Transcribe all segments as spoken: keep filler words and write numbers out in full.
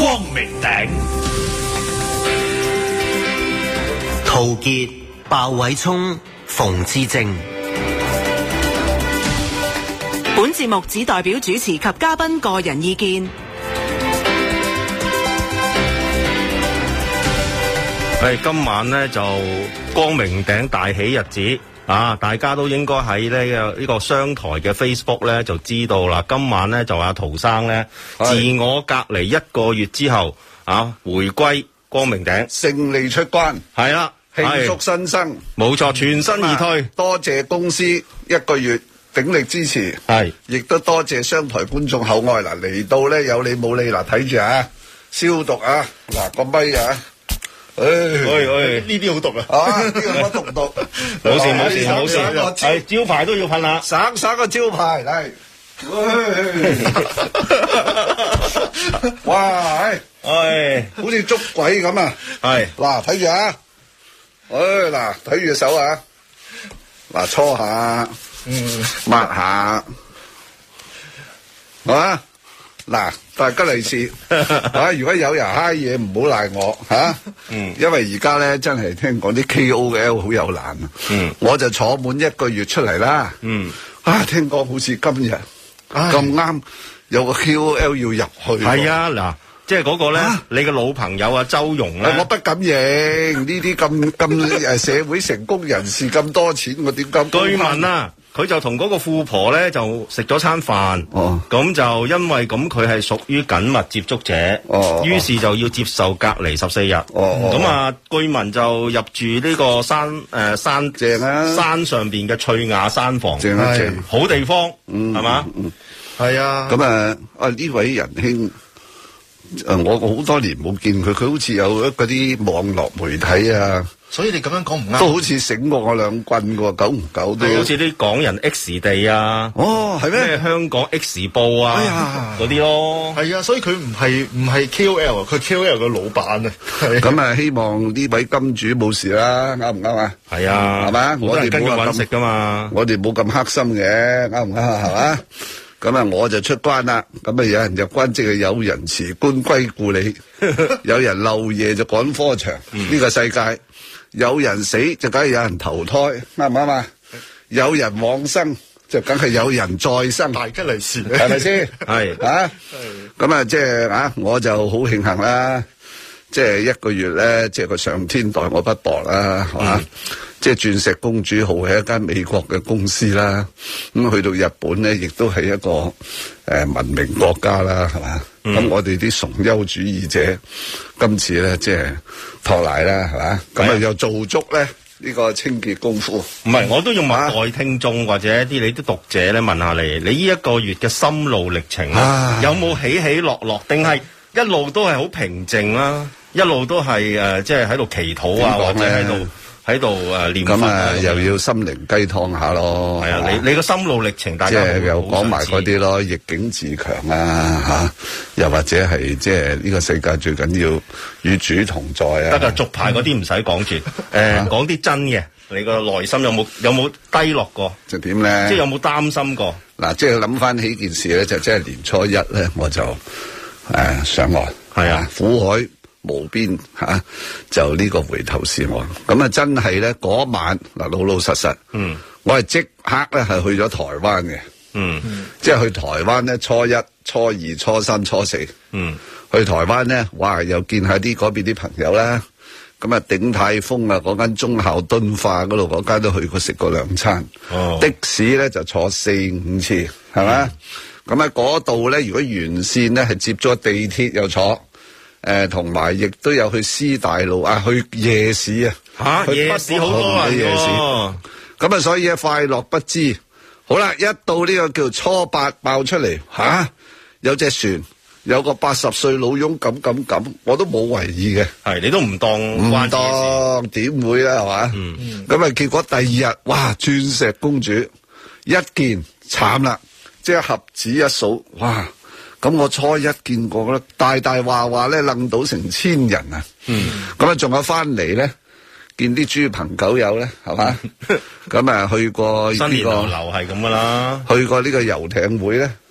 光明頂。 陶傑、鮑偉聰、馮智政。 本節目只代表主持及嘉賓個人意見。 係今晚咧就光明頂大喜日子啊！大家都應該喺呢個呢個商台嘅 Facebook 咧就知道啦。今晚咧就阿陶生咧自我隔離一個月之後啊，回歸光明頂， 勝利出關， 係啦， 慶祝新生， 冇錯，全身而退。 多謝公司一個月鼎力支持， 係，亦都多謝商台觀眾厚愛嗱，嚟到咧有你冇你嗱，睇住啊，消毒啊，嗱個咪啊。誒， 喂喂， 呢啲好毒啊！啊，呢個乜毒唔毒？ 冇事冇事冇事，係招牌都要噴啦， 省省個招牌嚟。哇，係，唉，好似捉鬼咁啊！係，嗱睇住啊，誒嗱睇住隻手啊，嗱搓下，嗯，抹下，係嘛？嗱，大吉利是啊！如果有人嗨嘢，唔好賴我吓，啊、嗯，因為而家咧真係聽講啲 K O L 好有難啊，嗯，我就坐滿一個月出嚟啦，嗯，啊，聽講好似今日咁啱有個 K O L 要入去， 係啊，嗱，即係嗰個咧，啊、你嘅老朋友啊周融咧， 我不敢認呢啲咁咁誒社會成功人士咁多錢，我點敢？ 據聞啊。佢就同嗰個富婆咧就食咗餐飯，咁、哦、就因為咁佢係屬於緊密接觸者，哦、於是就要接受隔離十四日。咁、哦、啊，據聞就入住呢個山誒、呃、山正啊山上邊嘅翠雅山房，正啊正，好地方，係嘛？係啊。 咁啊啊呢位仁兄。誒，我好多年冇見佢，佢好似有嗰啲網絡媒體啊， 所以你咁樣講唔啱， 都好似醒過我兩棍喎，久唔久都好似啲港人 X 地啊， 哦係咩？ 香港 X 報啊， 哎呀嗰啲咯， 係啊，所以佢唔係唔係 K O L， 佢 K O L 嘅老闆啊， 咁啊，希望呢位金主冇事啦，啱唔啱啊？ 係啊， 係嘛？我哋跟住搵食噶嘛， 我哋冇咁黑心嘅，啱唔啱啊？係嘛？咁啊，我就出關啦。咁啊，有人入關即係有人辭官歸故里，有人漏夜就趕科場。呢、嗯、個世界有人死就梗係有人投胎，啱唔啱啊？有人往生就梗係有人再生， 大吉利是， 係咪先？係啊，咁啊，即係啊，我就好慶幸啦。即係一個月咧，即係個上天待我不薄啦，係嘛？即係鑽石公主號係一間美國嘅公司啦，咁去到日本咧，亦都係一個誒、呃、文明國家啦，係嘛？咁、嗯、我哋啲崇優主義者，今次咧即係托賴啦，係嘛？咁啊又做足咧呢、呢個清潔功夫。 唔係，我都要問各位聽眾或者一啲你啲讀者咧問下你，你呢一個月嘅心路歷程咧，有冇起起落落，定係一路都係好平靜啦？一路都係誒，即係喺度祈禱啊，或者喺度喺度誒念佛。咁啊， 又要心靈雞湯下咯。 係啊，你你個心路歷程，大家即係又講埋嗰啲咯，逆境自強啊嚇，又或者係即係呢個世界最緊要與主同在啊。 得㗎，續牌嗰啲唔使講住，誒講啲真嘅，你個內心有冇有冇低落過？ 就點咧？ 即係有冇擔心過？ 嗱，即係諗翻起件事咧，就即係年初一咧，我就誒上岸，係啊，苦海無邊吓、啊，就呢個回頭是岸。咁啊，真係咧嗰晚嗱，老老實實，嗯，我係即刻咧係去咗台灣嘅，嗯，即係去台灣咧，初一、初二、初三、初四，嗯，去台灣咧，哇，又見下啲嗰邊啲朋友啦，咁啊，鼎泰豐啊，嗰間忠孝敦化嗰度嗰間都去過食過兩餐，哦，的士咧就坐四五次，係嘛？咁喺嗰度咧，如果沿線咧係接咗地鐵又坐。誒，同埋亦都有去師大路啊，去夜市啊， 吓夜市好多啊，夜市， 咁啊，所以啊，快樂不知。好啦，一到呢個叫初八爆出嚟，吓有隻船，有個八十歲老翁咁咁咁，我都冇為意嘅， 係你都唔當唔當，點會啦，係嘛？嗯，咁啊，結果第二日，哇，鑽石公主一見慘啦，即係合指一數，哇！咁我初一見過咧，大大話話咧，楞到成千人啊！嗯，咁啊，仲有翻嚟咧，見啲豬朋狗友咧，係嘛？咁啊，去過呢個新年流流係咁噶啦， 去過呢個遊艇會咧，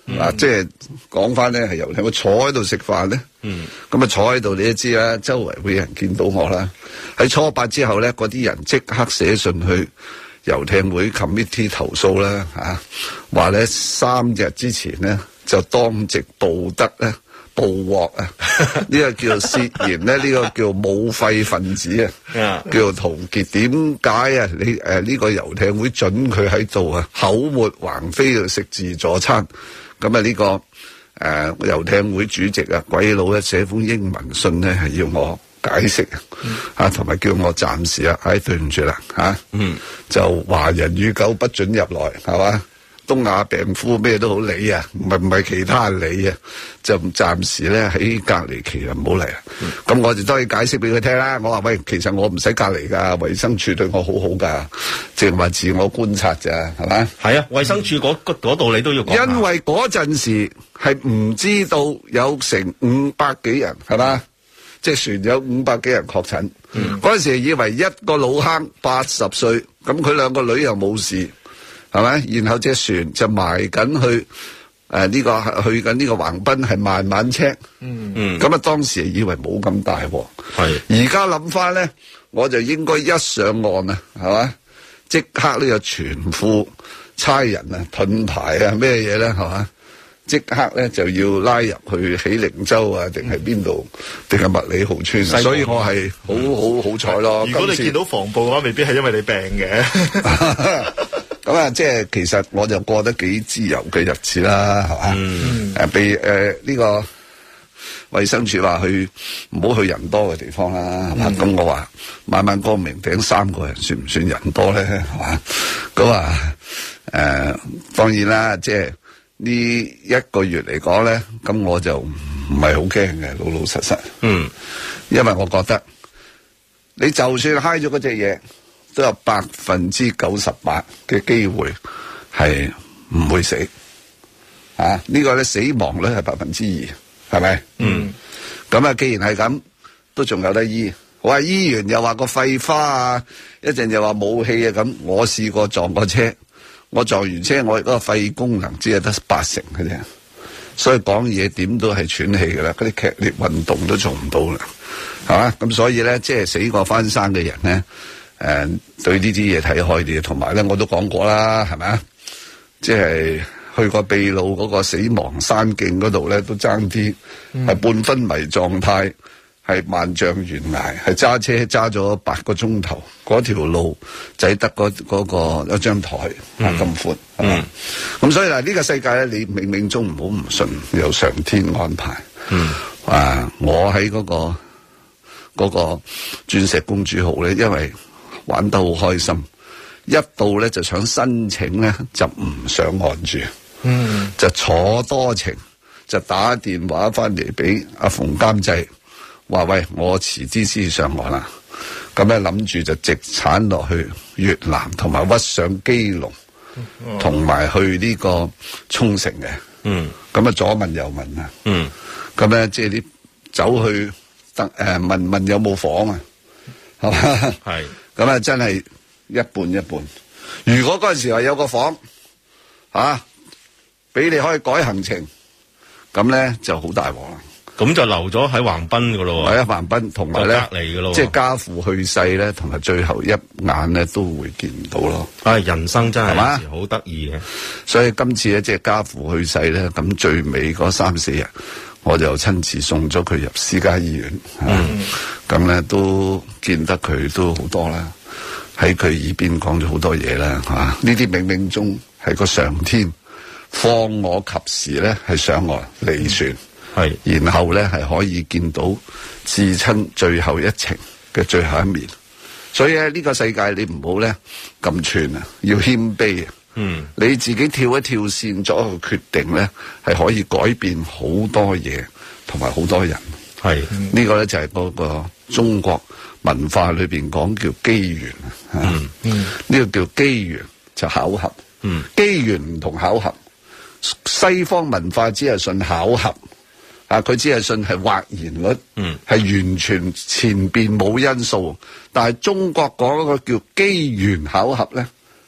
嗱、嗯，即係講翻咧係遊艇，我坐喺度食飯咧，咁、嗯、啊坐喺度你都知啦，周圍會有人見到我啦。喺初八之後咧，嗰啲人即刻寫信去遊艇會 committee 投訴啦，吓話咧三日之前咧就當值報得咧捕獲啊，呢個叫做涉嫌咧，呢個叫冇肺分子啊，叫做陶傑。點解啊？你誒呢、呃這個遊艇會准佢喺度啊，口沫橫飛度食自助餐？咁啊呢個誒遊艇會主席啊鬼佬咧寫封英文信咧係要我解釋、嗯、啊，同埋叫我暫時啊，唉對唔住啦吓，嗯，就華人與狗不准入來係嘛，東亞病夫咩都好理啊，唔係唔係其他理啊，就暫時咧喺隔離期啊唔好嚟啊，咁、嗯、我就當然解釋俾佢聽啦。我話喂，其實我唔使隔離噶，衛生署對我好好噶，淨係話自我觀察咋，係嘛？係啊，衛生署嗰嗰度你都要講。因為嗰陣時係唔知道有成五百幾人係嘛，即係船有五百幾人確診。嗰、嗯、陣時以為一個老坑八十歲，咁佢兩個女又冇事。係咪？然後隻船就埋緊去誒呢、呃這個去緊呢個橫濱，係慢慢車。嗯嗯。咁啊，當時以為冇咁大鑊。係。而家諗翻咧，我就應該一上岸啊，係嘛？即刻呢個全副差人啊、盾牌啊、咩嘢咧，係嘛？即刻咧就要拉入去喜靈洲啊，定係邊度？定係麥理浩村？所以我係好好好彩咯。 如果你見到防暴嘅話，未必係因為你病嘅。 咁啊，即係其實我就過得幾自由嘅日子啦，係嘛？誒、嗯，被誒呢個衛生署話去唔好去人多嘅地方啦，係嘛？咁、嗯、我話晚晚光明頂三個人算唔算人多咧？係嘛？咁啊誒，當然啦，即係呢一個月嚟講咧，咁我就唔係好驚嘅，老老實實。嗯，因為我覺得你就算嗨咗嗰隻嘢，都有百分之九十八嘅機會係唔會死，啊！呢個咧死亡率係百分之二，係咪？嗯。咁啊，既然係咁，都仲有得醫。我話醫完又話個肺花啊，一陣又話冇氣啊咁。我試過撞過車，我撞完車，我嗰個肺功能只係得八成嘅啫，所以講嘢點都係喘氣噶啦，嗰啲劇烈運動都做唔到啦，係嘛？咁所以咧，即係死過翻生嘅人咧。誒、呃，對呢啲嘢睇開啲，同埋咧，我都講過啦，係咪啊？即係去過秘魯嗰個死亡山徑嗰度咧，都爭啲，係、嗯、半昏迷狀態，係萬丈懸崖，係揸車揸咗八個鐘頭，嗰條路就係得嗰嗰個一張台啊咁寬，係嘛？咁所以嗱，呢、這個世界咧，你冥冥中唔好唔信有上天安排。嗯，啊，我喺嗰、那個嗰、那個鑽石公主號咧，因為玩得好開心，一到咧就想申請咧就唔上岸住，嗯，就坐多程，就打電話翻嚟俾阿馮監製，話喂，我遲啲先上岸啦，咁咧諗住就直鏟落去越南，同埋屈上基隆，同、嗯、埋去呢個沖繩嘅，嗯，咁啊左問右問啊，嗯，咁咧即係啲走去得誒問問有冇房啊，係嘛，係。咁啊，真係一半一半。如果嗰陣時話有個房，吓俾你可以改行程，咁咧就好大鑊啦。咁就留咗喺橫濱噶咯。係啊，橫濱同埋咧，隔離噶咯。即係家父去世咧，同埋最後一眼咧都會見唔到咯。啊，人生真係有時好得意嘅。所以今次咧，即係家父去世咧，咁最尾嗰三四日，我就親自送咗佢入私家醫院。嗯。咁咧都見得佢都好多啦，喺佢耳邊講咗好多嘢啦，吓呢啲冥冥中係個上天放我及時咧係上岸離船，係、嗯、然後咧係可以見到至親最後一程嘅最後一面，所以咧呢個世界你唔好咧咁串啊，要謙卑啊，嗯，你自己跳一跳線做一個決定咧係可以改變好多嘢同埋好多人。係、嗯這個、呢個咧就係、是、嗰個中國文化裏邊講叫機緣啊，嗯嗯，呢、這個叫機緣就巧合，嗯，機緣唔同巧合，西方文化只係信巧合，啊，佢只係信係或然率，嗯，係完全前邊冇因素，但係中國講一個叫機緣巧合咧，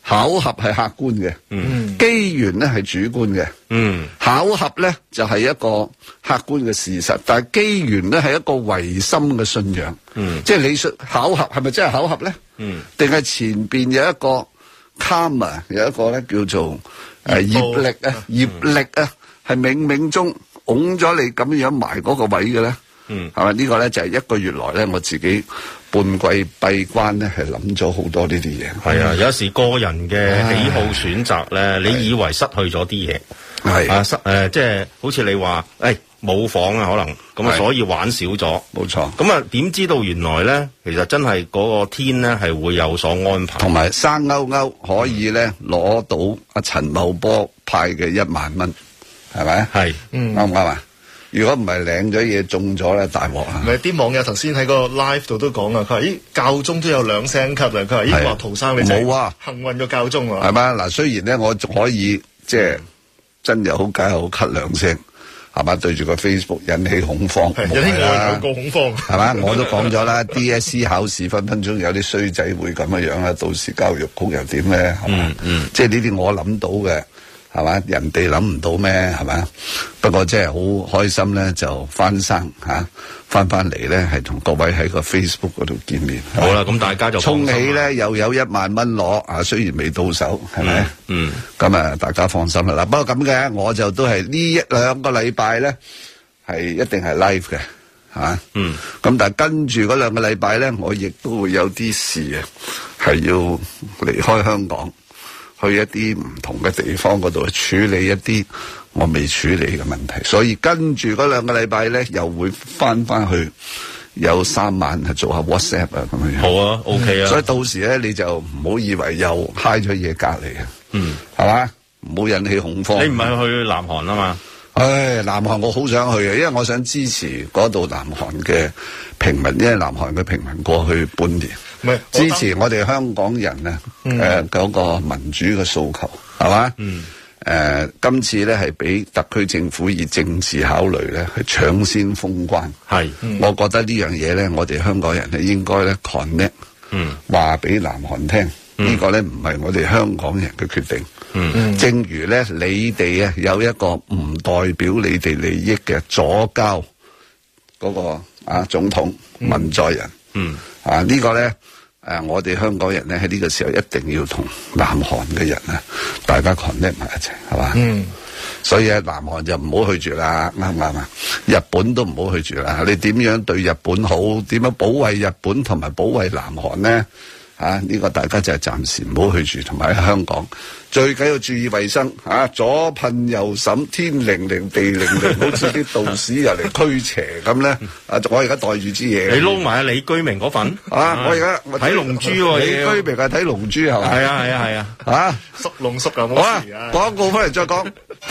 巧合係客觀嘅，嗯，機緣咧係主觀嘅，嗯，巧合咧就係一個客觀嘅事實，但係機緣咧係一個唯心嘅信仰，嗯，即係你信巧合係咪真係巧合咧？嗯，定係前邊有一個 karma， 有一個咧叫做誒業力啊，業力啊，係冥冥中拱咗你咁樣埋嗰個位嘅咧，嗯，係咪呢個咧就係一個月來咧我自己半季閉關咧，係諗咗好多呢啲嘢。 係啊，有時個人嘅喜好選擇咧，你以為失去咗啲嘢，係啊，失誒，即係好似你話，誒冇房啊，可能咁啊，所以玩少咗，冇錯。咁啊，點知道原來咧，其實真係嗰個天咧係會有所安排， 同埋生勾勾可以咧攞到阿陳茂波派嘅一萬蚊，係咪？係，嗯，啱唔啱啊？如果唔係領咗嘢中咗咧，大鑊啊！ 唔係啲網友頭先喺個 live 度都講啊，佢話：咦，教宗都有兩聲級啊！佢話：咦，話陶生你冇啊，幸運個教宗啊！ 係嘛？嗱，雖然咧我仲可以即係真又好假又好咳兩聲，係嘛？對住個 Facebook 引起恐慌， 引起我兩個恐慌， 係嘛？我都講咗啦，D S C 考試分分鐘有啲衰仔會咁嘅樣啦，到時教育局又點咧？係嘛？嗯，即係呢啲我諗到嘅。係嘛？人哋諗唔到咩？係嘛？不過真係好開心咧，就翻生嚇，翻翻嚟咧，係同各位喺個 Facebook 嗰度見面。 好啦，咁大家就沖起咧，又有一萬蚊攞啊！雖然未到手，係咪？嗯。咁啊，大家放心啦。嗱，不過咁嘅，我就都係呢一兩個禮拜咧，係一定係 live 嘅嚇。嗯。咁但係跟住嗰兩個禮拜咧，我亦都會有啲事啊，係要離開香港。去一啲唔同嘅地方嗰度處理一啲我未處理嘅問題，所以跟住嗰兩個禮拜咧，又會翻翻去有三晚係做下 WhatsApp 啊咁樣。 好啊 ，OK 啊。 所以到時咧，你就唔好以為又嗨咗嘢隔離啊。嗯，係嘛？唔好引起恐慌。 你唔係去南韓啊嘛？ 唉，南韓我好想去嘅，因為我想支持嗰度南韓嘅平民，因為南韓嘅平民過去半年。支持我哋香港人啊，誒、嗯，嗰、呃那個民主嘅訴求係嘛？誒、嗯呃，今次咧係俾特區政府以政治考慮咧，係搶先封關。係、嗯，我覺得呢樣嘢咧，我哋香港人咧應該咧 connect，嗯，話俾南韓聽，嗯這個、呢個咧唔係我哋香港人嘅決定。嗯，正如咧你哋啊有一個唔代表你哋利益嘅左膠嗰個啊總統文在寅。嗯，啊、這個、呢個咧。誒，我哋香港人咧喺呢個時候一定要同南韓嘅人啊，大家 connect 埋一齊，係嘛？嗯。所以咧，南韓就唔好去住啦，啱唔啱啊？日本都唔好去住啦。你點樣對日本好？點樣保衛日本同埋保衛南韓咧？啊！呢、這個大家就係暫時唔好去住，同埋喺香港最緊要注意衛生啊！左噴右審，天靈靈地靈靈，好似啲道士入嚟驅邪咁咧。啊！我而家袋住支嘢， 你撈埋李居明嗰份啊！我而家睇龍珠喎，李居明係睇龍珠係嘛？ 係啊係啊係啊！ 啊！ 縮龍縮啊！ 好啊！廣告翻嚟再講。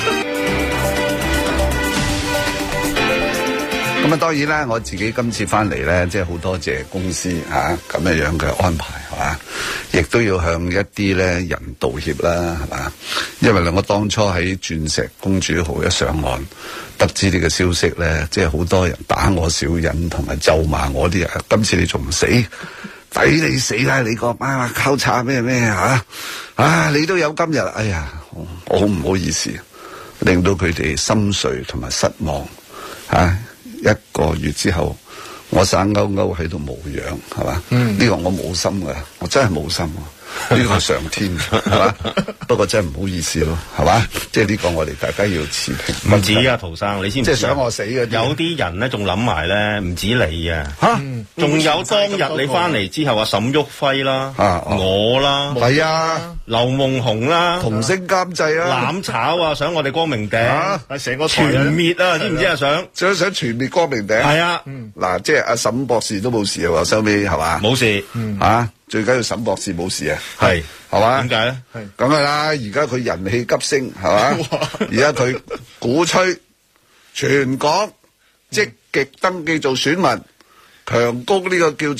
咁啊，當然啦，我自己今次翻嚟咧，即係好多謝公司嚇咁樣樣嘅安排，係嘛？亦都要向一啲咧人道歉啦，係嘛？因為咧，我當初喺鑽石公主號一上岸，得知呢個消息咧，即係好多人打我小人同埋咒罵我啲人。今次你仲唔死？抵你死啦！你個啊交叉咩咩嚇啊！你都有今日，哎呀，我好唔好意思，令到佢哋心碎同埋失望嚇。啊一個月之後，我生勾勾喺度無恙，係嘛？呢、嗯這個我冇心噶，我真係冇心。呢個係上天，係嘛？不過真係唔好意思咯，係嘛？即係呢個我哋大家要持平。 唔止啊，陶生，你知唔知？ 即係想我死嘅。 有啲人咧仲諗埋咧，唔止你啊。吓，仲有當日你翻嚟之後啊，沈旭輝啦，我啦， 係啊， 劉夢熊啦， 同聲監製啊， 攬炒啊，想我哋光明頂， 係成個全滅啊，知唔知啊？想想想全滅光明頂。係啊，嗱，即係阿沈博士都冇事啊，收尾係嘛？ 冇事， 吓。最緊要沈博士冇事啊，係係嘛？點解咧？係梗係啦，而家佢人氣急升，係嘛？而家佢鼓吹全港積極登記做選民，強攻呢個叫做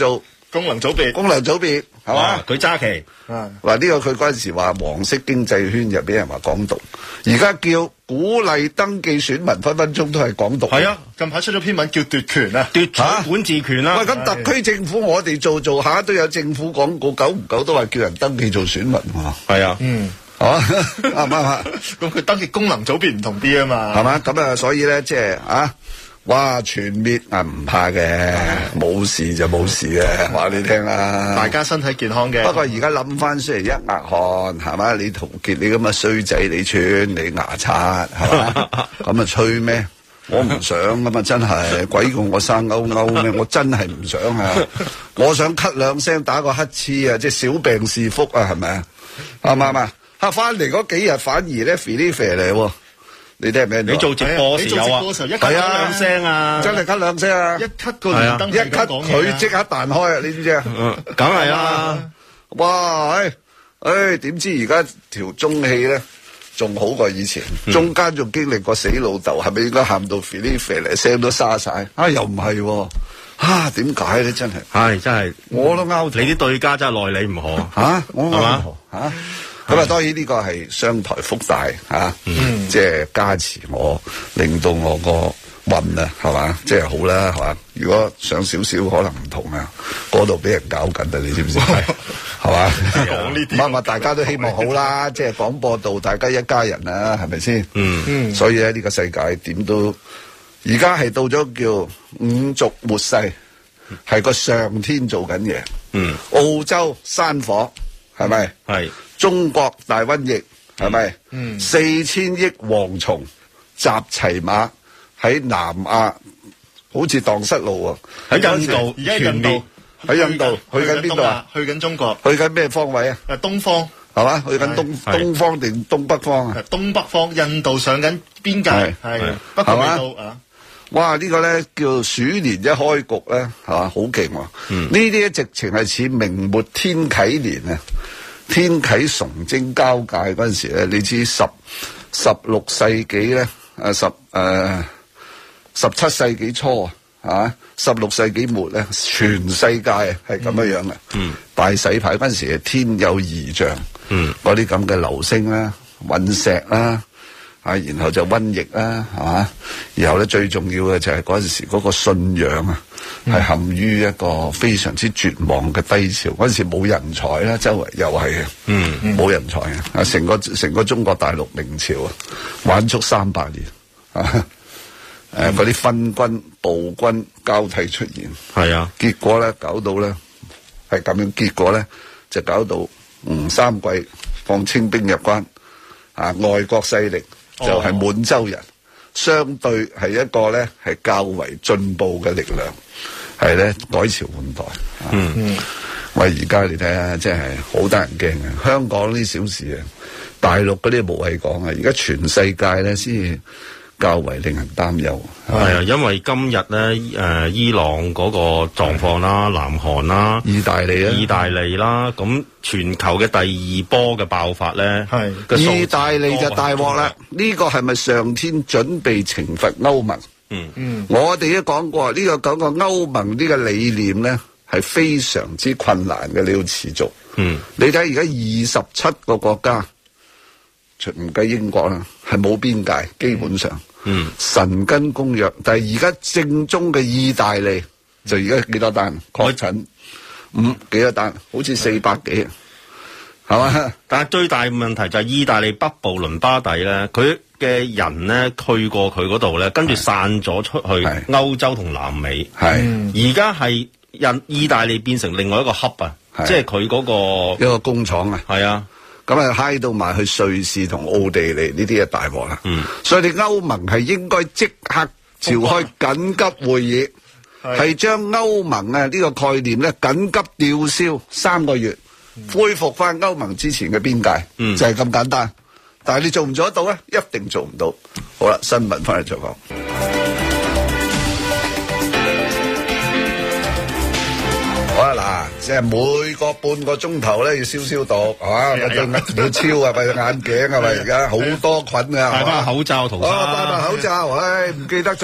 功能組別， 功能組別係嘛？ 佢揸旗， 話呢個佢嗰陣時話黃色經濟圈就俾人話港獨，而家叫鼓勵登記選民，分分鐘都係港獨。 係啊，近排出咗篇文叫奪權啊， 奪取管治權啦。 喂，咁特區政府我哋做做下都有政府廣告，久唔久都話叫人登記做選民喎。 係啊， 嗯。 啊，啱唔啱啊？ 咁佢登記功能組別唔同啲啊嘛， 係嘛？咁啊，所以咧，即係啊，哇，全滅啊唔怕嘅，冇事就冇事嘅，話你聽啦。 大家身體健康嘅。 不過而家諗翻，雖然一額汗，係嘛？你陶傑你咁嘅衰仔，你穿你牙刷，係嘛？咁啊吹咩？我唔想噶嘛，真係鬼叫我生勾勾咩？我真係唔想啊！我想咳兩聲，打個乞嗤啊，即係小病是福啊，係咪啊？啱唔啱啊？吓翻嚟嗰幾日反而咧肥呢肥嚟喎，你聽唔聽到？ 你做直播時有啊？ 係啊，兩聲啊， 真係咳兩聲啊！ 一咳個連登， 一咳佢即刻彈開啊！你知唔知啊？ 梗係啦！ 哇，唉，唉，點知而家條中氣咧仲好過以前，中間仲經歷過死老豆，係咪應該喊到肥呢肥嚟，聲都沙晒？啊，又唔係喎，啊，點解咧？真係， 係真係， 我都拗。 你啲對家真係奈你唔何吓，我係嘛吓。咁啊，當然呢個係商台福大嚇，即係加持我，令到我個運啊，係嘛，即係好啦，係嘛。如果上少少可能唔同啊，嗰度俾人搞緊啊，你知唔知？係嘛？ 講呢啲， 唔係大家都希望好啦，即係廣播道大家一家人啊，係咪先？ 嗯嗯。所以咧，呢個世界點都而家係到咗叫五濁末世，係個上天做緊嘢。 嗯。 澳洲山火係咪？ 係。 中國大瘟疫係咪？ 嗯， 四千億蝗蟲集齊馬喺南亞，好似蕩失路喎。喺印度， 而家印度喺印度去緊邊度啊？ 去緊中國。 去緊咩方位啊？ 誒，東方係嘛？去緊東東方定東北方啊？ 東北方，印度上緊邊界係，不過未到啊。 哇！呢個咧叫鼠年一開局咧，係嘛？好勁喎！呢啲直情係似明末天啟年啊！天啟崇禎交界嗰陣時咧，你知十十六世紀咧，誒十誒十七世紀初啊，啊十六世紀末咧，全世界係咁樣樣嘅。嗯，大洗牌嗰陣時，天有異象。嗯，嗰啲咁嘅流星啦、隕石啦，啊，然後就瘟疫啦，係嘛？然後咧最重要嘅就係嗰陣時嗰個信仰啊。係陷於一個非常之絕望嘅低潮，嗰陣時冇人才啦，周圍又係嘅，嗯，冇人才啊！成個成個中國大陸明朝啊，玩足三百年啊！誒，嗰啲分軍暴君交替出現， 係啊， 結果咧搞到咧係咁樣，結果咧就搞到吳三桂放清兵入關，啊，外國勢力就係滿洲人。相對係一個咧係較為進步嘅力量，係咧改朝換代。嗯嗯，喂，而家你睇下，真係好得人驚嘅。香港呢小事啊，大陸嗰啲冇謂講啊。而家全世界咧先至較為令人擔憂。 係啊，因為今日咧誒伊朗嗰個狀況啦，南韓啦， 意大利啊， 意大利啦，咁全球嘅第二波嘅爆發咧， 係意大利就大鑊啦。呢個係咪上天準備懲罰歐盟？ 嗯嗯，我哋都講過呢個講個歐盟呢個理念咧係非常之困難嘅，你要持續。嗯，你睇而家二十七個國家，唔計英國啦，係冇邊界，基本上。嗯，神根公約，但係而家正宗嘅意大利就而家幾多單確診？五幾多單？好似四百幾，係嘛？ 但係最大嘅問題就係意大利北部倫巴第咧，佢嘅人咧去過佢嗰度咧，跟住散咗出去歐洲同南美。係而家係印意大利變成另外一個 hub 啊，即係佢嗰個一個工廠啊。 係啊。 咁啊，嗨到埋去瑞士同奧地利呢啲啊大鑊啦。嗯，所以你歐盟係應該即刻召開緊急會議，係將歐盟啊呢個概念咧緊急吊銷三個月，恢復翻歐盟之前嘅邊界，嗯、就係咁簡單。但係你做唔做得到咧？一定做唔到。好啦，新聞翻嚟再講。好啦，嗱，即係每個半個鐘頭咧要消消毒，係嘛？嗰對要超啊，咪眼鏡啊，咪而家好多菌啊， 戴翻口罩塗。 哦，戴埋口罩，唉，唔記得咗。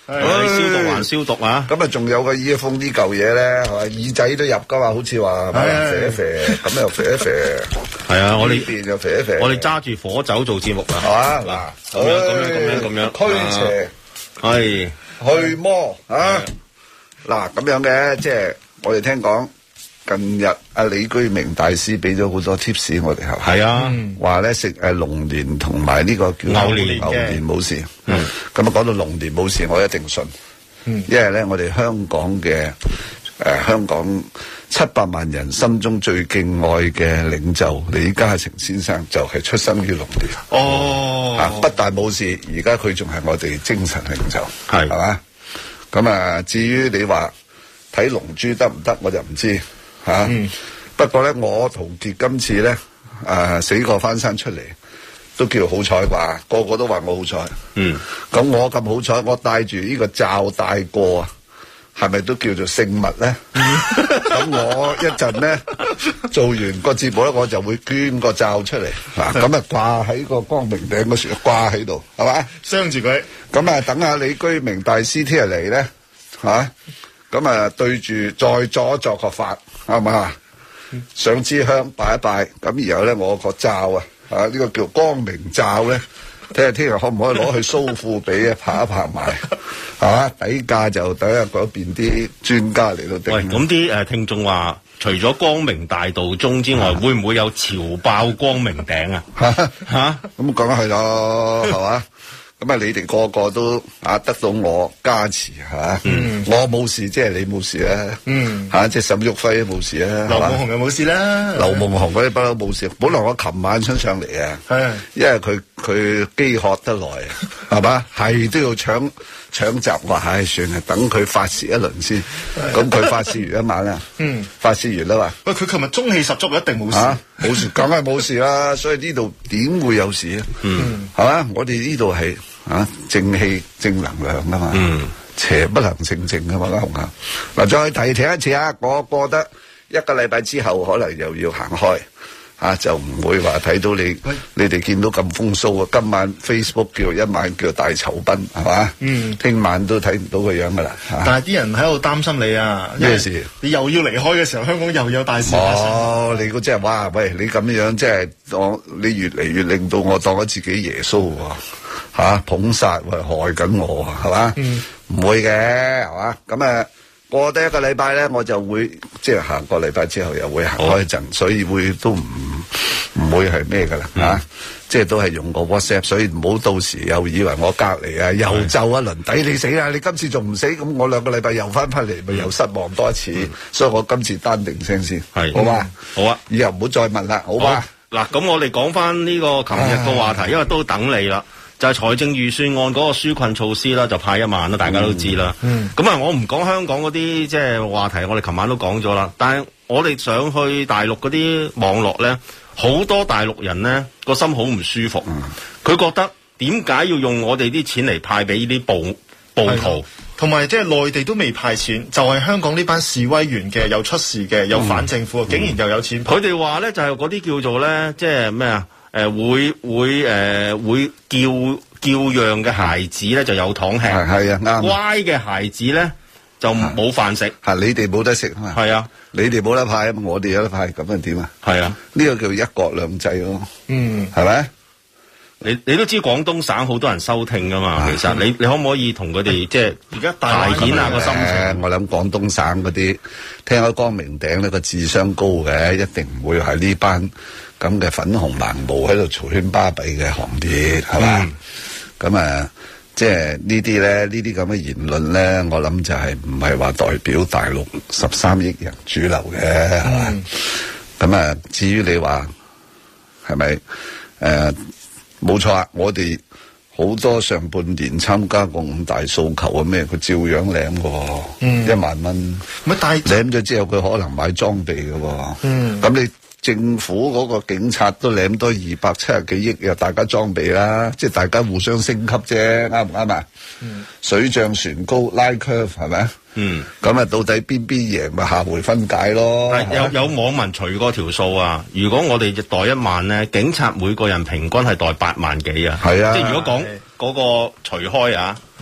消毒還消毒啊！ 咁啊，仲有個耳風呢嚿嘢咧，係嘛？耳仔都入噶嘛，好似話肥一肥，咁又肥一肥。 係啊，我哋邊又肥一肥。 我哋揸住火酒做節目啊， 係嘛？嗱， 咁樣咁樣咁樣咁樣驅邪係去魔啊！嗱，咁樣嘅，即係我哋聽講。近日阿李居明大師俾咗好多 tips 我哋係，係啊，話咧食誒龍年同埋呢個叫牛年牛年冇事， 嗯， 咁啊講到龍年冇事，我一定信，嗯，因為咧我哋香港嘅誒、呃、香港七百萬人心中最敬愛嘅領袖李嘉誠先生就係出生於龍年， 哦， 啊不但冇事，而家佢仲係我哋精神領袖， 係係嘛，咁啊至於你話睇龍珠得唔得，我就唔知。吓、啊嗯，不過咧，我陶傑今次咧，誒、呃、死過翻生出嚟，都叫好彩啩，個個都話我好彩。嗯，咁我咁好彩，我帶住呢個罩帶過啊，係咪都叫做聖物咧？咁、嗯、我一陣咧做完個節目咧，我就會捐個罩出嚟，嗱咁啊掛喺個光明頂嗰處，掛喺度，係嘛？ 鑲住佢。咁啊，等下李居明大師聽日嚟咧，吓咁啊對住再作一作個法。係嘛？上支香拜一拜，咁然後咧，我個罩啊，啊呢、這個叫光明罩咧，睇下聽日可唔可以攞去蘇富比啊，拍一拍賣，係嘛？底價就等下嗰邊啲專家嚟到定。 喂，咁啲誒聽眾話，除咗光明大道中之外，啊、會唔會有潮爆光明頂啊？吓吓， 咁講咗係咯，係嘛？咁啊，你哋個個都啊得到我加持吓，嗯、我冇事，即係你冇事啦，嗯，吓即係沈旭輝都冇事啦， 劉夢熊又冇事啦， 劉夢熊嗰啲不嬲冇事，本來我琴晚想上嚟啊，係，因為佢佢飢渴得來，係嘛，係都要搶搶閘，我話唉算啦，等佢發泄一輪先，咁佢發泄完一晚啦，嗯，發泄完啦嘛， 喂，佢琴日中氣十足，一定冇事， 冇、啊、事，梗係冇事啦，所以呢度點會有事啊？嗯，係嘛，我哋呢度係。啊，正氣正能量噶嘛，嗯、邪不能勝正噶嘛，啱唔啱？嗱，再提提一次啊，我覺得一個禮拜之後可能又要行開，啊，就唔會話睇到你，你哋見到咁風騷啊！今晚 Facebook 叫一晚叫大酬賓，係嘛？嗯，聽晚都睇唔到個樣噶啦。 但係啲人喺度擔心你啊， 咩事？ 你又要離開嘅時候，香港又有大事發生。 哦，你個即係哇，喂，你咁樣即係當你越嚟越令到我當咗自己耶穌喎。吓、啊、捧殺喂害緊我係嘛？唔、嗯、會嘅係嘛？咁啊過得一個禮拜咧，我就會即係下個禮拜之後又會行開一陣，所以會都唔唔會係咩噶啦吓，即係都係用個 WhatsApp， 所以唔好到時又以為我隔籬啊又咒一輪抵你死啊！你今次仲唔死？咁我兩個禮拜又翻返嚟，咪又失望多一次，嗯、所以我今次單定聲先，係好嘛？好啊，以後唔好再問啦，好嘛？ 嗱，咁我哋講翻呢個琴日個話題，因為都等你啦。就係、是、財政預算案嗰個紓困措施啦，就派一萬啦，大家都知啦。咁、嗯、啊，我唔講香港嗰啲即係話題，我哋琴晚都講咗啦。但係我哋上去大陸嗰啲網絡咧，好多大陸人咧個心好唔舒服。佢、嗯、覺得點解要用我哋啲錢嚟派俾呢啲暴暴徒？ 同埋即係內地都未派錢，就係、是、香港呢班示威員嘅又出事嘅又反政府，嗯、竟然又有錢派。佢哋話咧就係嗰啲叫做咧，即係咩啊？誒、呃、會會誒、呃、會叫叫養嘅孩子咧就有糖吃，係啊啱。乖嘅孩子咧就冇飯食， 係你哋冇得食啊嘛。係啊，你哋冇得派啊嘛，我哋有得派，咁樣點啊？係啊，呢、這個叫一國兩制咯。嗯，係咪？ 你你都知廣東省好多人收聽噶嘛？其實你你可唔可以同佢哋即係而家大顯下個心情？ 我諗廣東省嗰啲聽開光明頂呢個智商高嘅，一定唔會係呢班咁嘅粉紅盲毛喺度嘈喧巴閉嘅行列，係嘛？咁、嗯、啊，即係呢啲咧，呢啲咁嘅言論咧，我諗就係唔係話代表大陸十三億人主流嘅，係嘛？咁、嗯、啊，至於你話係咪誒？冇錯啊！我哋好多上半年參加過五大訴求啊咩，佢照樣領嘅，嗯、一萬蚊。乜大領咗之後，佢可能買裝備嘅。咁、嗯、你政府嗰個警察都領多二百七十幾億，又大家裝備啦，即係大家互相升級啫，啱唔啱啊？水漲船高，拉 curve 係咪啊？嗯，咁啊，到底邊邊贏咪下回分解咯。 有有網民除過條數啊，如果我哋袋一萬咧，警察每個人平均係袋八萬幾啊。係啊，即係如果講嗰個除開啊，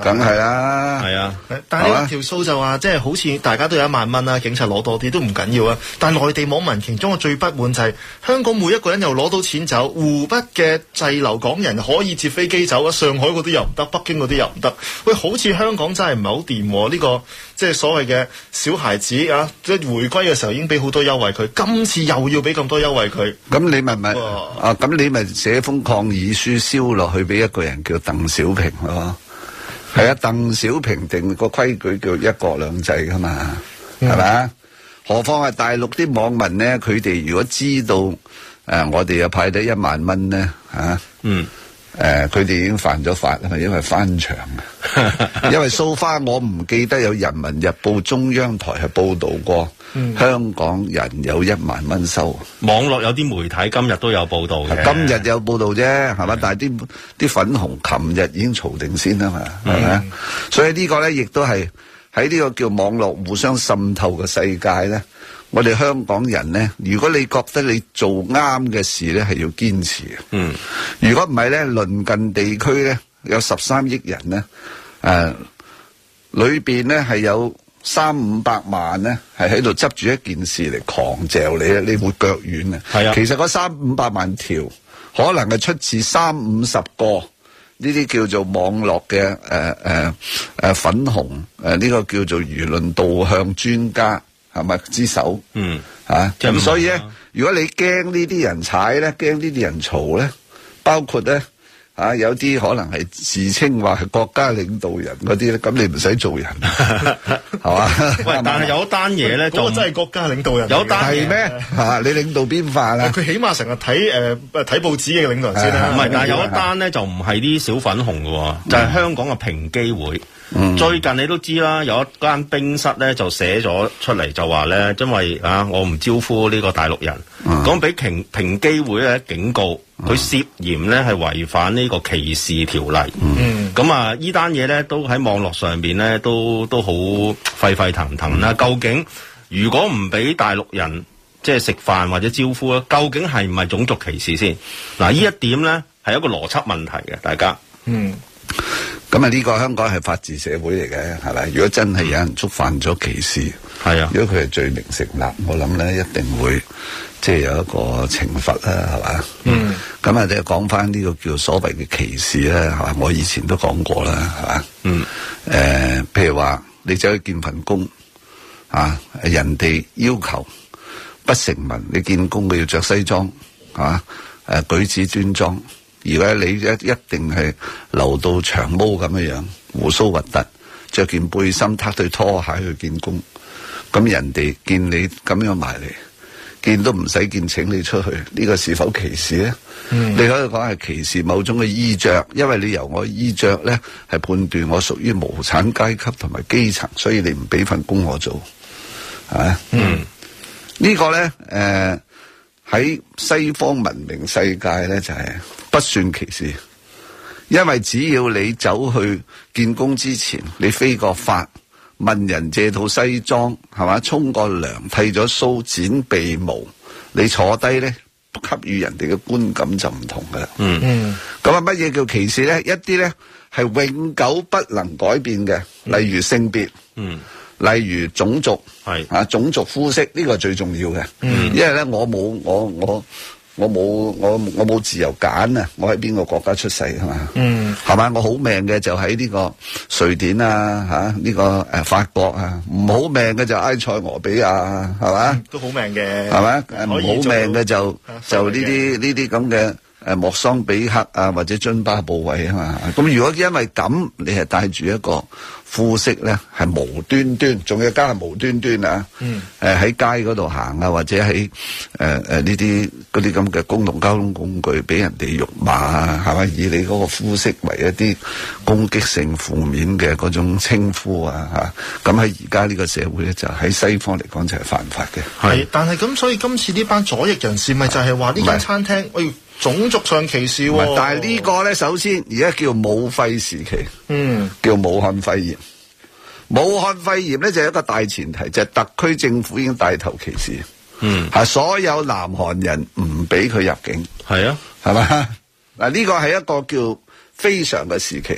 梗係啦， 係啊。 但係呢條數就話，即係好似大家都有一萬蚊啦，警察攞多啲都唔緊要啊。但係內地網民其中嘅最不滿就係、是、香港每一個人又攞到錢走，湖北嘅滯留港人可以接飛機走啊，上海嗰啲又唔得，北京嗰啲又唔得。喂，好似香港真係唔係好掂呢個，即係所謂嘅小孩子啊，即係回歸嘅時候已經俾好多優惠佢，今次又要俾咁多優惠佢。 咁你咪咪啊？咁你咪寫封抗議書燒落去俾一個人叫鄧小平咯。係啊，鄧小平定個規矩叫一國兩制噶嘛，係咪啊？何況係大陸啲網民咧，佢哋如果知道誒、呃，我哋又派得一萬蚊咧，吓、啊，嗯，誒、呃，佢哋已經犯咗法啊嘛，因為翻牆啊，因為so far我唔記得有人民日報中央台係報道過。嗯、香港人有一萬蚊收， 網絡有啲媒體今日都有報道嘅， 今日有報道啫，係嘛？但係啲啲粉紅琴日已經嘈定先啦嘛，係咪、嗯？所以呢個咧，亦都係喺呢個叫網絡互相滲透嘅世界咧，我哋香港人咧，如果你覺得你做啱嘅事咧，係要堅持嘅。嗯，如果唔係咧，鄰近地區咧有十三億人咧，誒、呃，裏邊咧係有。三五百萬咧，係喺度執住一件事嚟狂嚼你咧，你會腳軟啊！係啊，其實嗰三五百萬條，可能係出自三五十個呢啲叫做網絡嘅誒誒誒粉紅誒呢、呃這個叫做輿論導向專家係咪之手？嗯，吓咁、啊、所以咧，如果你驚呢啲人踩咧，驚呢啲人嘈咧，包括咧。啊！有啲可能係自稱話係國家領導人嗰啲咧，咁你唔使做人，係嘛？ 喂，但係有一單嘢咧， 嗰個真係國家領導人， 有單係咩？嚇，你領導邊範啦？ 佢起碼成日睇誒睇報紙嘅領導人先啦。 唔係，但係有一單咧就唔係啲小粉紅嘅，就係香港嘅平機會。嗯、最近你都知啦，有一間冰室咧就寫咗出嚟，就話咧，因為啊，我唔招呼呢個大陸人，咁俾平平機會咧警告，佢涉嫌咧係違反呢個歧視條例。咁、嗯、啊，呢單嘢咧都喺網絡上邊咧都都好沸沸騰騰啦。究竟如果唔俾大陸人即係食飯或者招呼咧，究竟係唔係種族歧視先？嗱，呢一點咧係一個邏輯問題嘅，大家。嗯。 咁啊，呢個香港係法治社會嚟嘅，係咪？如果真係有人觸犯咗歧視，係啊，如果佢係罪名成立，我諗咧一定會即係有一個懲罰啦，係嘛？嗯。咁啊，即係講翻呢個叫所謂嘅歧視咧，係嘛？我以前都講過啦，係嘛？嗯。誒、呃，譬如話你走去見份工，啊，人哋要求不成文，你見工佢要着西裝，係嘛？誒、啊，舉止端莊。而家你一一定係留到長毛咁樣樣，鬍鬚核突，着件背心，撻對拖鞋去見工，咁人哋見你咁樣埋嚟，見都唔使見，請你出去，呢、這個是否歧視咧？嗯、你可以講係歧視某種嘅衣着，因為你由我衣着咧係判斷我屬於無產階級同埋基層，所以你唔俾份工我做，係咪？嗯，這個、呢個咧，誒、呃、喺西方文明世界咧就係、是。不算歧視，因為只要你走去見工之前，你飛個髮，問人借套西裝，係嘛？沖個涼，剃咗鬚，剪鼻毛，你坐低咧，給予人哋嘅觀感就唔同噶啦。嗯嗯。咁啊，乜嘢叫歧視咧？一啲咧係永久不能改變嘅，例如性別，嗯，例如種族，係啊，種族膚色呢個係最重要嘅。嗯，因為咧我冇我我。我冇我我冇自由揀啊！我喺邊個國家出世係嘛？嗯，係嘛？我好命嘅就喺呢個瑞典啊，吓、啊、呢、這個誒、呃、法國啊，唔好命嘅就埃塞俄比亞係嘛、嗯？都好命嘅係嘛？唔好命嘅就就呢啲呢啲咁嘅誒莫桑比克啊或者津巴布韋啊嘛。咁如果因為咁你係帶住一個膚色咧係無端端，仲要加係無端端啊！誒、嗯、喺、呃、街嗰度行啊，或者喺誒誒呢啲嗰啲咁嘅公共交通工具俾人哋辱罵啊，係咪以你嗰個膚色為一啲攻擊性負面嘅嗰種稱呼啊？嚇咁喺而家呢個社會咧，就喺西方嚟講就係犯法嘅。係，但係咁，所以今次呢班左翼人士咪就係話呢間餐廳，哎，種族上歧視喎、哦。但係呢個咧，首先而家叫武肺時期，嗯，叫武漢肺炎。武漢肺炎咧就係一個大前提，就係、是、特區政府已經帶頭歧視，嗯，係所有南韓人唔俾佢入境，係啊，係嘛？嗱呢個係一個叫非常嘅時期，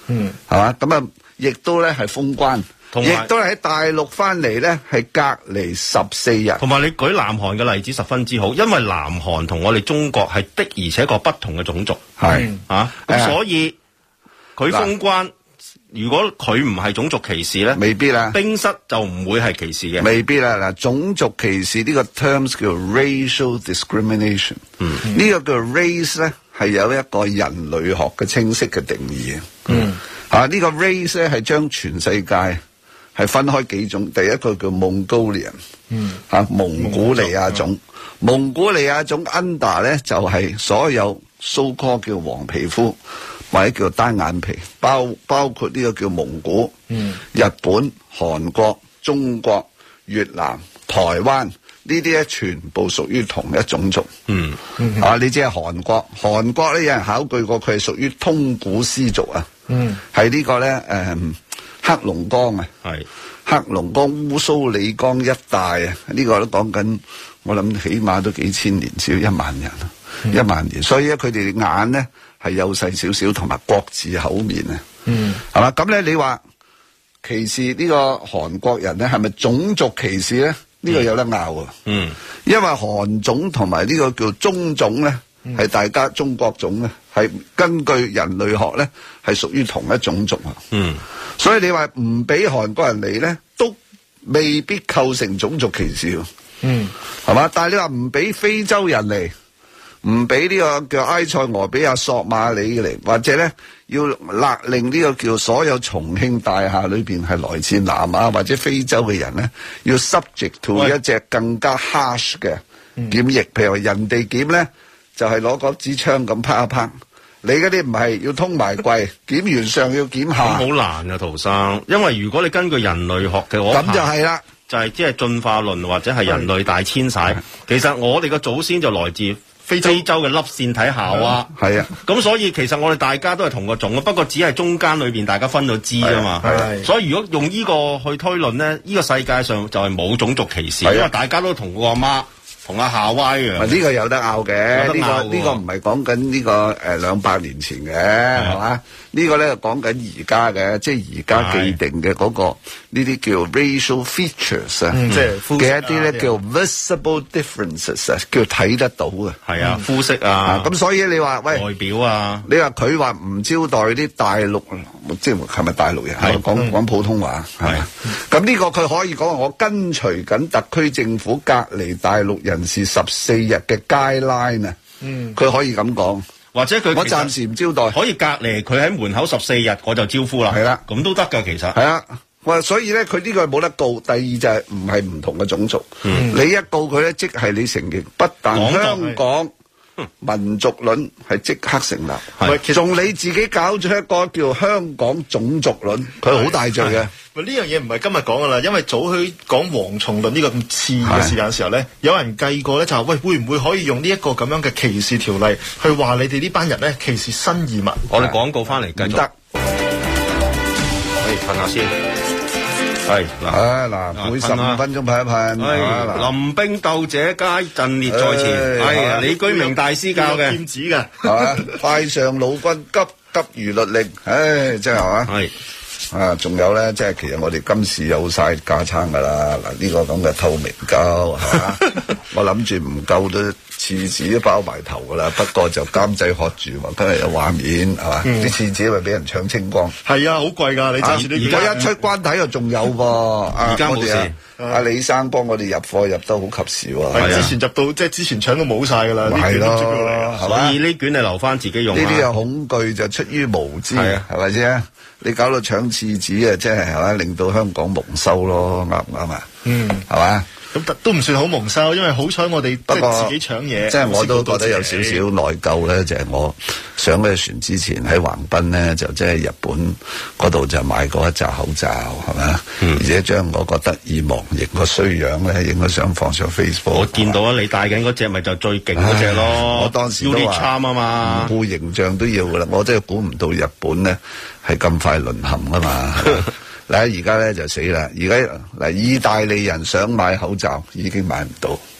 嗯，係嘛？咁啊，亦都咧係封關，亦都係喺大陸翻嚟咧係隔離十四日。 同埋你舉南韓嘅例子十分之好，因為南韓同我哋中國係的而且確不同嘅種族， 係啊，咁所以佢封關。如果佢唔係種族歧視咧， 未必啦。 冰室就唔會係歧視嘅， 未必啦。嗱，種族歧視呢個 terms 叫 racial discrimination。嗯，呢個叫 race 咧係有一個人類學嘅清晰嘅定義。嗯，啊呢個 race 咧係將全世界係分開幾種，第一個叫 Mongolian， 嗯，嚇蒙古利亞種，蒙古利亞種 under 咧就係所有 so called 叫黃皮膚。或者叫單眼皮，包包括呢個叫蒙古、嗯、日本、韓國、中國、越南、台灣呢啲咧，全部屬於同一種族。嗯，嗯啊，你知係韓國，韓國咧有人考據過，佢係屬於通古斯族啊。嗯，係呢個咧誒、嗯、黑龍江啊，係黑龍江烏蘇里江一帶啊，呢、這個都講緊，我諗起碼都幾千年，少一萬人啊，嗯、一萬年。所以咧，佢哋眼咧。係幼細少少，同埋國字口面啊，嗯，係嘛？咁咧，你話歧視呢個韓國人咧，係咪種族歧視咧？呢、嗯、個有得拗啊，嗯，因為韓種同埋呢個叫中種咧，係、嗯、大家中國種咧，係根據人類學咧，係屬於同一種族啊，嗯，所以你話唔俾韓國人嚟咧，都未必構成種族歧視，嗯，係嘛？但係你話唔俾非洲人嚟。唔俾呢個叫埃塞俄比亞索馬里嚟，或者咧要勒令呢個叫所有重慶大廈裏邊係來自南亞或者非洲嘅人咧，要 subject to 一隻更加 harsh 嘅檢疫，譬如話人哋檢咧就係攞嗰支槍咁啪一啪，你嗰啲唔係要通埋櫃，檢完上要檢下。咁好難啊，陶生，因為如果你根據人類學嘅，咁就係啦，就係即係進化論或者係人類大遷徙，其實我哋嘅祖先就來自非洲嘅粒線體夏娃，係啊，咁所以其實我哋大家都係同個種，不過只係中間裏邊大家分咗支啊嘛，所以如果用呢個去推論咧，呢、呢個世界上就係冇種族歧視，因為大家都同個阿媽同阿夏娃一樣。呢、呢個有得拗嘅，呢、呢個呢、呢個唔係講緊呢個誒兩百年前嘅係嘛？呢個咧講緊而家嘅，即係而家既定嘅嗰、嗰個呢啲叫 racial features 啊、嗯，即係嘅一啲咧叫 visible differences 啊，叫睇得到嘅。係啊，膚色啊，咁、啊、所以你話喂外表啊，你話佢話唔招待啲大陸，即係係咪大陸人？係講講普通話係嘛？咁呢個佢可以講話我跟隨緊特區政府隔離大陸人士十四日嘅 guideline 啊，嗯，佢可以咁講。或者佢我暫時唔招待，可以隔離佢喺門口十四日，我就招呼啦。係啦，咁都得噶，其實係啊。哇，所以咧，佢呢個係冇得告。第二就係唔係唔同嘅種族。嗯，你一告佢咧，即係你承認，不但香港民族論係即刻成立，係仲你自己搞咗一個叫香港種族論，佢好大罪嘅。呢樣嘢唔係今日講噶啦，因為早去講蝗蟲論呢個咁次嘅時間時候咧，有人計過咧就話喂，會唔會可以用呢一個咁樣嘅歧視條例去話你哋呢班人咧歧視新移民？我哋廣告翻嚟繼續得，可以噴下先。係嗱，啊嗱，每十五分鐘噴一噴。係臨兵鬥者皆陣列在前。係啊，李居明大師教嘅。劍指嘅，係嘛？太上老君急急如律令，唉，真係嘛？係。啊，仲有咧，即係其實我哋今次有晒架撐噶啦，嗱、這、呢個咁嘅透明膠係嘛，我諗住唔夠都廁紙都包埋頭噶啦，不過就監製喝住，今日有畫面係嘛，啲廁紙咪俾人搶清光，係啊，好貴噶，你之前你而家一出關睇又仲有噃，而家冇事。阿李生幫我哋入貨入得好及時喎，係之前入到即係之前搶都冇晒噶啦，係咯，所以呢卷你留翻自己用。呢啲有恐懼就出於無知，係咪先？你搞到搶廁紙啊，即係係嘛，令到香港蒙羞咯，啱唔啱啊？嗯，係嘛？咁都唔算好蒙羞，因為好彩我哋即係自己搶嘢。即係我都覺得有少少內疚咧，就係、是、我上嗰隻船之前喺橫濱咧，就即係日本嗰度就買過一紮口罩，係咪、嗯？而且將我個得意忘形個衰樣咧，應該想放上 Facebook。我見到啊，你戴緊嗰隻咪就最勁嗰隻咯。我當時都話啊嘛，唔顧形象都要噶啦。我真係估唔到日本咧係咁快淪陷啊嘛。嗱，而家咧就死啦！而家嗱，意大利人想買口罩已經買唔到，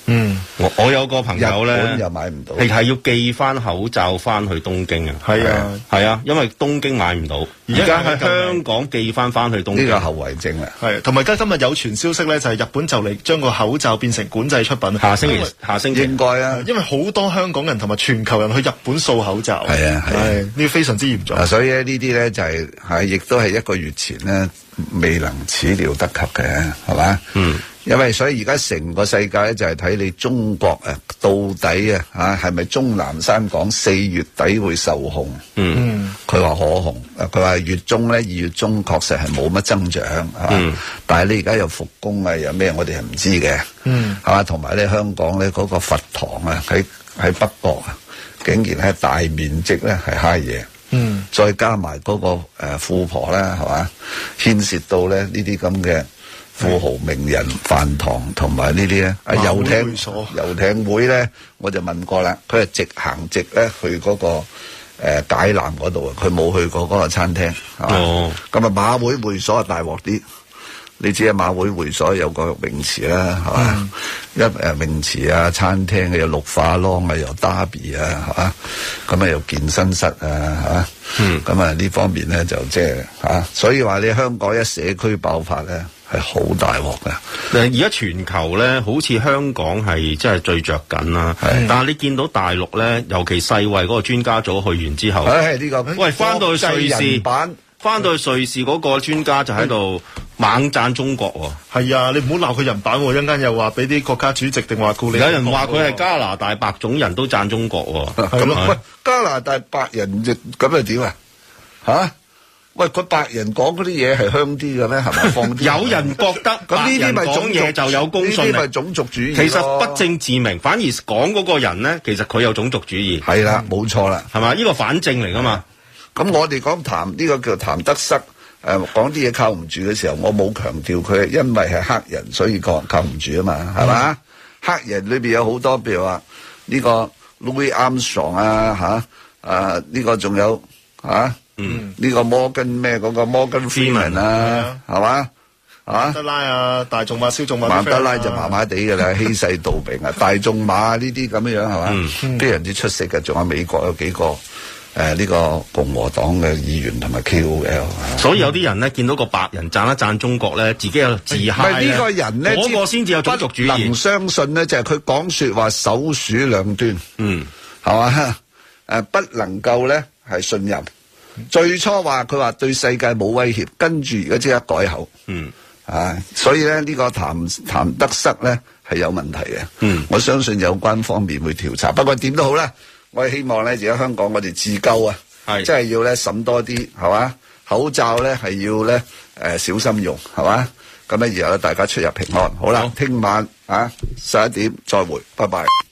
嗯， 我我有個朋友咧， 日本又買唔到， 係係要寄翻口罩翻去東京啊。 係啊， 係啊，因為東京買唔到，而家喺香港寄翻翻去東京。 呢個後遺症啊。 係，同埋而家今日有傳消息咧，就係日本就嚟將個口罩變成管制出品。 下星期下星期應該啊， 因為好多香港人同埋全球人去日本掃口罩。 係啊係啊， 呢個非常之嚴重。 所以呢啲咧就係係亦都係一個月前咧未能始料得及嘅，係嘛？嗯。因為所以而家成個世界咧就係睇你中國啊，到底啊嚇係咪鐘南山講四月底會受控？嗯，佢話可控，佢話月中咧二月中確實係冇乜增長，係嘛？嗯，但係你而家又復工啊，有咩我哋係唔知嘅，嗯，係嘛？同埋咧香港咧嗰個佛堂啊喺喺北角啊，竟然係大面積咧係蝦嘢，嗯，再加埋嗰個誒富婆啦，係嘛？牽涉到咧呢啲咁嘅。富豪名人飯堂同埋呢啲咧，啊遊艇遊艇會咧，我就問過啦，佢係直行直咧去嗰、那個誒、呃、解南嗰度啊，佢冇去過嗰個餐廳，係嘛？哦，咁啊馬會會所啊大鑊啲，你知啊馬會會所有個泳池啦，係嘛？嗯、一誒泳池啊，餐廳嘅有綠化廊啊，有 Derby 啊，係嘛？咁啊有健身室啊，係嘛？嗯，咁啊呢方面咧就即係嚇，所以話你香港一社區爆發咧。係好大鑊㗎！ 而家全球咧，好似香港係真係最着緊啦。但係你見到大陸咧，尤其世衛嗰個專家組去完之後， 唉，呢個喂，翻到去瑞士，翻到去瑞士嗰個專家就喺度猛讚中國喎。 係啊，你唔好鬧佢人版喎，一陣間又話俾啲國家主席定話顧你。 有人話佢係加拿大白種人都讚中國喎。 咁喂，加拿大白人就咁又點啊？嚇？喂，佢白人講嗰啲嘢係香啲嘅咩？係咪放啲？ 有人覺得咁呢啲咪講嘢就有公信力， 呢啲咪種族主義。 其實不證自明，反而講嗰個人咧，其實佢有種族主義。 係啦，冇錯啦， 係嘛？呢個反證嚟噶嘛？ 咁我哋講譚呢個叫譚德塞，誒講啲嘢靠唔住嘅時候，我冇強調佢係因為係黑人所以講靠唔住啊嘛，係嘛？黑人裏邊有好多，譬如話呢個 Louis Armstrong 啊，嚇啊呢個仲有嚇。嗯，呢個摩根咩嗰個摩根 Freeman 啊，係嘛？啊， 德拉啊，大眾馬、小眾馬， 曼德拉就麻麻地嘅啦，欺世盜名啊，大眾馬呢啲咁樣樣係嘛？非常之出色嘅，仲有美國有幾個誒呢個共和黨嘅議員同埋 K O L。 所以有啲人咧見到個白人讚一讚中國咧，自己有自嗨咧。 呢個人咧， 嗰個先至有種族主義。 能相信咧，就係佢講說話首鼠兩端，嗯，係嘛？誒，不能夠咧係信任。最初話佢話對世界冇威脅，跟住而家即刻改口，嗯，啊，所以咧呢個譚譚德塞咧係有問題嘅，嗯，我相信有關方面會調查。不過點都好啦，我希望咧而家香港我哋自救啊，係，即係要咧審多啲，係嘛？口罩咧係要咧誒、呃、小心用，係嘛？咁咧然後咧大家出入平安。好啦，聽晚啊十一點再會，拜拜。